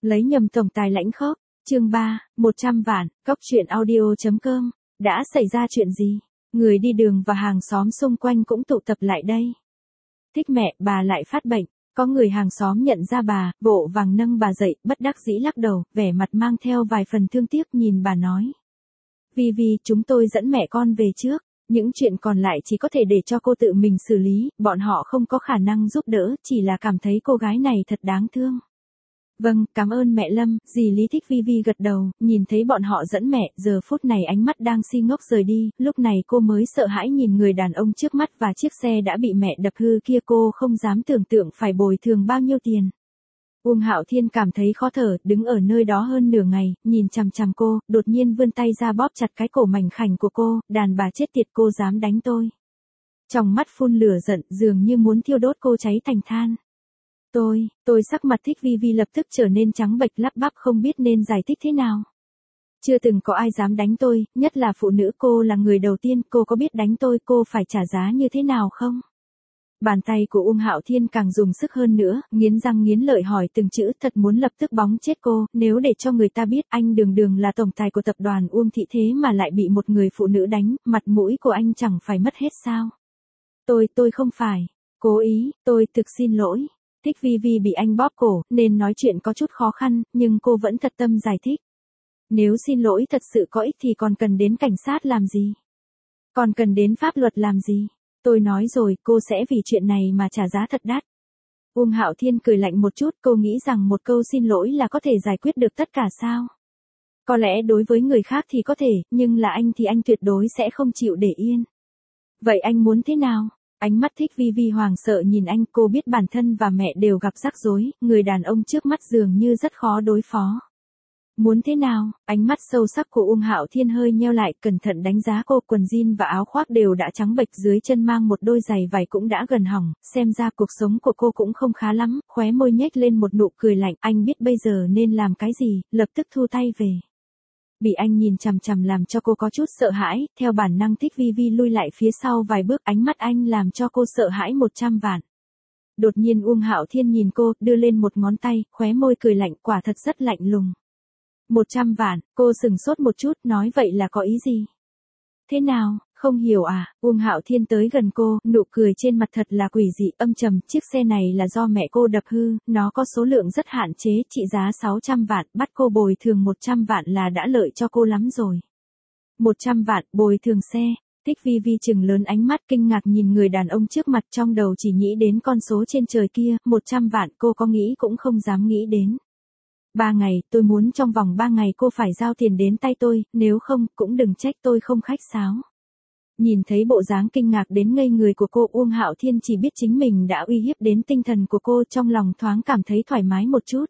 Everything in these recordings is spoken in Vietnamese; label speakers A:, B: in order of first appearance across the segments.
A: Lấy nhầm tổng tài lãnh khốc. Chương 3, 100 vạn, Cóc truyện audio.com. Đã xảy ra chuyện gì? Người đi đường và hàng xóm xung quanh cũng tụ tập lại đây. Thích mẹ, bà lại phát bệnh. Có người hàng xóm nhận ra bà, vội vàng nâng bà dậy, bất đắc dĩ lắc đầu, vẻ mặt mang theo vài phần thương tiếc nhìn bà nói. Vì chúng tôi dẫn mẹ con về trước, những chuyện còn lại chỉ có thể để cho cô tự mình xử lý, bọn họ không có khả năng giúp đỡ, chỉ là cảm thấy cô gái này thật đáng thương. Vâng, cảm ơn mẹ Lâm, dì Lý Thích Vi gật đầu, nhìn thấy bọn họ dẫn mẹ, giờ phút này ánh mắt đang si ngốc rời đi, lúc này cô mới sợ hãi nhìn người đàn ông trước mắt và chiếc xe đã bị mẹ đập hư kia, cô không dám tưởng tượng phải bồi thường bao nhiêu tiền. Uông Hạo Thiên cảm thấy khó thở, đứng ở nơi đó hơn nửa ngày, nhìn chằm chằm cô, đột nhiên vươn tay ra bóp chặt cái cổ mảnh khảnh của cô, đàn bà chết tiệt, cô dám đánh tôi. Trong mắt phun lửa giận, dường như muốn thiêu đốt cô cháy thành than. Tôi sắc mặt Thích Vi lập tức trở nên trắng bệch, lắp bắp không biết nên giải thích thế nào. Chưa từng có ai dám đánh tôi, nhất là phụ nữ, cô là người đầu tiên, cô có biết đánh tôi cô phải trả giá như thế nào không? Bàn tay của Uông Hạo Thiên càng dùng sức hơn nữa, nghiến răng nghiến lợi hỏi từng chữ, thật muốn lập tức bóng chết cô, nếu để cho người ta biết anh đường là tổng tài của tập đoàn Uông Thị thế mà lại bị một người phụ nữ đánh, mặt mũi của anh chẳng phải mất hết sao? Tôi không phải cố ý, tôi thực xin lỗi. Thích Vi bị anh bóp cổ, nên nói chuyện có chút khó khăn, nhưng cô vẫn thật tâm giải thích. Nếu xin lỗi thật sự có ích thì còn cần đến cảnh sát làm gì? Còn cần đến pháp luật làm gì? Tôi nói rồi, cô sẽ vì chuyện này mà trả giá thật đắt. Uông Hạo Thiên cười lạnh một chút, cô nghĩ rằng một câu xin lỗi là có thể giải quyết được tất cả sao? Có lẽ đối với người khác thì có thể, nhưng là anh thì anh tuyệt đối sẽ không chịu để yên. Vậy anh muốn thế nào? Ánh mắt Thích Vi hoảng sợ nhìn anh, cô biết bản thân và mẹ đều gặp rắc rối, người đàn ông trước mắt dường như rất khó đối phó. Muốn thế nào? Ánh mắt sâu sắc của Uông Hạo Thiên hơi nheo lại, cẩn thận đánh giá cô, quần jean và áo khoác đều đã trắng bệch, dưới chân mang một đôi giày vải cũng đã gần hỏng, xem ra cuộc sống của cô cũng không khá lắm, khóe môi nhếch lên một nụ cười lạnh, anh biết bây giờ nên làm cái gì, lập tức thu tay về. Bị anh nhìn chằm chằm làm cho cô có chút sợ hãi, theo bản năng Thích Vi lui lại phía sau vài bước, ánh mắt anh làm cho cô sợ hãi 100 vạn. Đột nhiên Uông Hạo Thiên nhìn cô, đưa lên một ngón tay, khóe môi cười lạnh, quả thật rất lạnh lùng. 100 vạn, cô sừng sốt một chút, nói vậy là có ý gì? Thế nào, không hiểu à? Uông Hạo Thiên tới gần cô, nụ cười trên mặt thật là quỷ dị, âm trầm, chiếc xe này là do mẹ cô đập hư, nó có số lượng rất hạn chế, trị giá 600 vạn, bắt cô bồi thường 100 vạn là đã lợi cho cô lắm rồi. 100 vạn, bồi thường xe. Thích Vi trừng lớn ánh mắt kinh ngạc nhìn người đàn ông trước mặt, trong đầu chỉ nghĩ đến con số trên trời kia, 100 vạn, cô có nghĩ cũng không dám nghĩ đến. 3 ngày, tôi muốn trong vòng 3 ngày cô phải giao tiền đến tay tôi, nếu không, cũng đừng trách tôi không khách sáo. Nhìn thấy bộ dáng kinh ngạc đến ngây người của cô, Uông Hạo Thiên chỉ biết chính mình đã uy hiếp đến tinh thần của cô, trong lòng thoáng cảm thấy thoải mái một chút.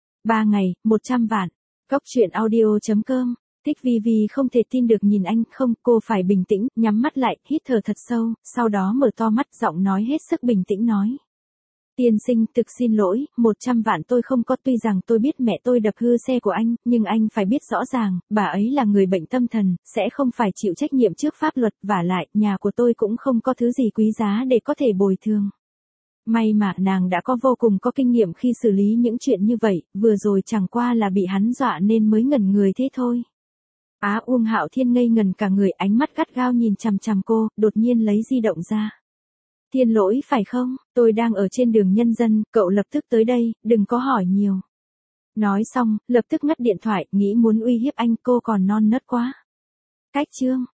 A: 3 ngày, 100 vạn. Cóc truyện audio.com. Thích Vi không thể tin được nhìn anh, không, cô phải bình tĩnh, nhắm mắt lại, hít thở thật sâu, sau đó mở to mắt, giọng nói hết sức bình tĩnh nói. Tiên sinh, thực xin lỗi, 100 vạn tôi không có, tuy rằng tôi biết mẹ tôi đập hư xe của anh, nhưng anh phải biết rõ ràng, bà ấy là người bệnh tâm thần, sẽ không phải chịu trách nhiệm trước pháp luật, vả lại, nhà của tôi cũng không có thứ gì quý giá để có thể bồi thường. May mà nàng đã có vô cùng có kinh nghiệm khi xử lý những chuyện như vậy, vừa rồi chẳng qua là bị hắn dọa nên mới ngẩn người thế thôi. Uông Hạo Thiên ngây ngần cả người, ánh mắt gắt gao nhìn chằm chằm cô, đột nhiên lấy di động ra. Thiên lỗi phải không, tôi đang ở trên đường Nhân Dân, cậu lập tức tới đây, đừng có hỏi nhiều. Nói xong, lập tức ngắt điện thoại, nghĩ muốn uy hiếp anh, cô còn non nớt quá. Cách chương.